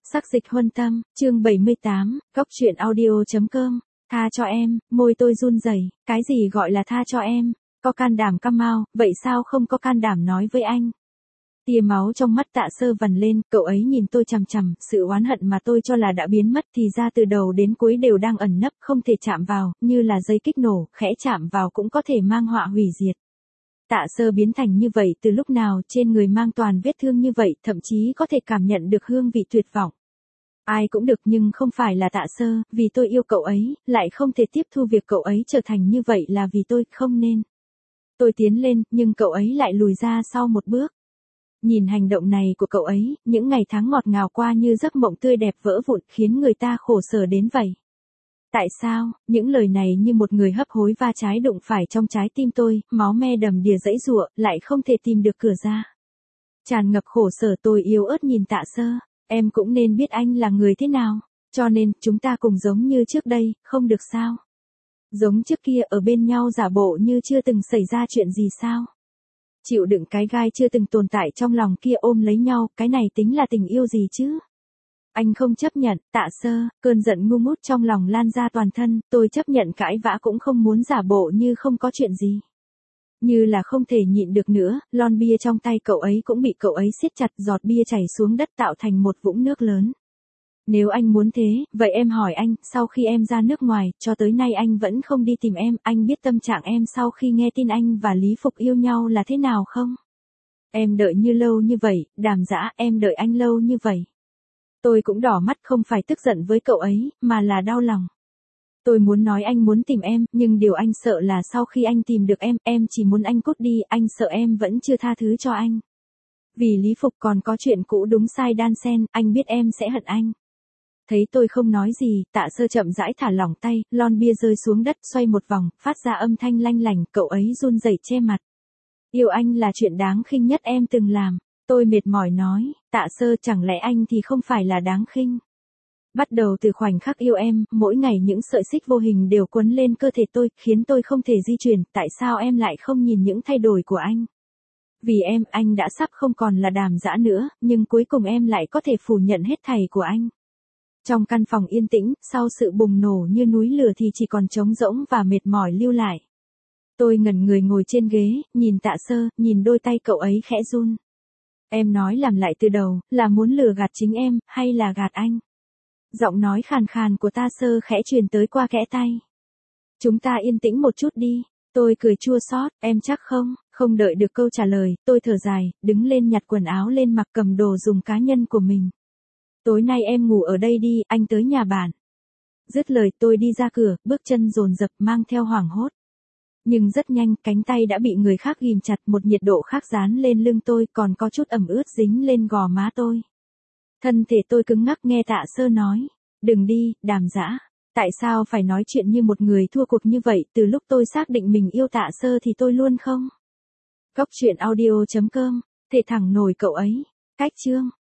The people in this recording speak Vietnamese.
Sắc dịch huân tâm, chương 78, góc truyện audio.com. Tha cho em, môi tôi run rẩy, cái gì gọi là tha cho em? Có can đảm cam mau, vậy sao không có can đảm nói với anh? Tia máu trong mắt Tạ Sơ vằn lên, cậu ấy nhìn tôi chằm chằm, sự oán hận mà tôi cho là đã biến mất thì ra từ đầu đến cuối đều đang ẩn nấp, không thể chạm vào, như là dây kích nổ, khẽ chạm vào cũng có thể mang họa hủy diệt. Tạ Sơ biến thành như vậy từ lúc nào, trên người mang toàn vết thương như vậy, thậm chí có thể cảm nhận được hương vị tuyệt vọng. Ai cũng được nhưng không phải là Tạ Sơ, vì tôi yêu cậu ấy, lại không thể tiếp thu việc cậu ấy trở thành như vậy là vì tôi không nên. Tôi tiến lên, nhưng cậu ấy lại lùi ra sau một bước. Nhìn hành động này của cậu ấy, những ngày tháng ngọt ngào qua như giấc mộng tươi đẹp vỡ vụn khiến người ta khổ sở đến vậy. Tại sao, những lời này như một người hấp hối va trái đụng phải trong trái tim tôi, máu me đầm đìa dãy giụa, lại không thể tìm được cửa ra. Tràn ngập khổ sở tôi yếu ớt nhìn Tạ Sơ, em cũng nên biết anh là người thế nào, cho nên chúng ta cùng giống như trước đây, không được sao? Giống trước kia ở bên nhau giả bộ như chưa từng xảy ra chuyện gì sao? Chịu đựng cái gai chưa từng tồn tại trong lòng kia ôm lấy nhau, cái này tính là tình yêu gì chứ? Anh không chấp nhận, Tạ Sơ, cơn giận ngu ngút trong lòng lan ra toàn thân, tôi chấp nhận cãi vã cũng không muốn giả bộ như không có chuyện gì. Như là không thể nhịn được nữa, lon bia trong tay cậu ấy cũng bị cậu ấy siết chặt, giọt bia chảy xuống đất tạo thành một vũng nước lớn. Nếu anh muốn thế, vậy em hỏi anh, sau khi em ra nước ngoài, cho tới nay anh vẫn không đi tìm em, anh biết tâm trạng em sau khi nghe tin anh và Lý Phục yêu nhau là thế nào không? Em đợi như lâu như vậy, Đàm Dã, em đợi anh lâu như vậy. Tôi cũng đỏ mắt không phải tức giận với cậu ấy, mà là đau lòng. Tôi muốn nói anh muốn tìm em, nhưng điều anh sợ là sau khi anh tìm được em chỉ muốn anh cút đi, anh sợ em vẫn chưa tha thứ cho anh. Vì Lý Phục còn có chuyện cũ đúng sai đan xen, anh biết em sẽ hận anh. Thấy tôi không nói gì, Tạ Sơ chậm rãi thả lỏng tay, lon bia rơi xuống đất xoay một vòng, phát ra âm thanh lanh lành, cậu ấy run rẩy che mặt. Yêu anh là chuyện đáng khinh nhất em từng làm. Tôi mệt mỏi nói, Tạ Sơ chẳng lẽ anh thì không phải là đáng khinh. Bắt đầu từ khoảnh khắc yêu em, mỗi ngày những sợi xích vô hình đều quấn lên cơ thể tôi, khiến tôi không thể di chuyển, tại sao em lại không nhìn những thay đổi của anh? Vì em, anh đã sắp không còn là Đàm Dã nữa, nhưng cuối cùng em lại có thể phủ nhận hết thảy của anh. Trong căn phòng yên tĩnh, sau sự bùng nổ như núi lửa thì chỉ còn trống rỗng và mệt mỏi lưu lại. Tôi ngẩn người ngồi trên ghế, nhìn Tạ Sơ, nhìn đôi tay cậu ấy khẽ run. Em nói làm lại từ đầu, là muốn lừa gạt chính em, hay là gạt anh? Giọng nói khàn khàn của Tạ Sơ khẽ truyền tới qua kẽ tay. Chúng ta yên tĩnh một chút đi. Tôi cười chua xót, em chắc không? Không đợi được câu trả lời, tôi thở dài, đứng lên nhặt quần áo lên mặc cầm đồ dùng cá nhân của mình. Tối nay em ngủ ở đây đi, anh tới nhà bạn. Dứt lời tôi đi ra cửa, bước chân dồn dập mang theo hoảng hốt. Nhưng rất nhanh, cánh tay đã bị người khác ghim chặt, một nhiệt độ khác dán lên lưng tôi, còn có chút ẩm ướt dính lên gò má tôi. Thân thể tôi cứng ngắc nghe Tạ Sơ nói, đừng đi, Đàm Dã. Tại sao phải nói chuyện như một người thua cuộc như vậy, từ lúc tôi xác định mình yêu Tạ Sơ thì tôi luôn không? Góc truyện audio.com, thể thẳng nổi cậu ấy. Cách chương.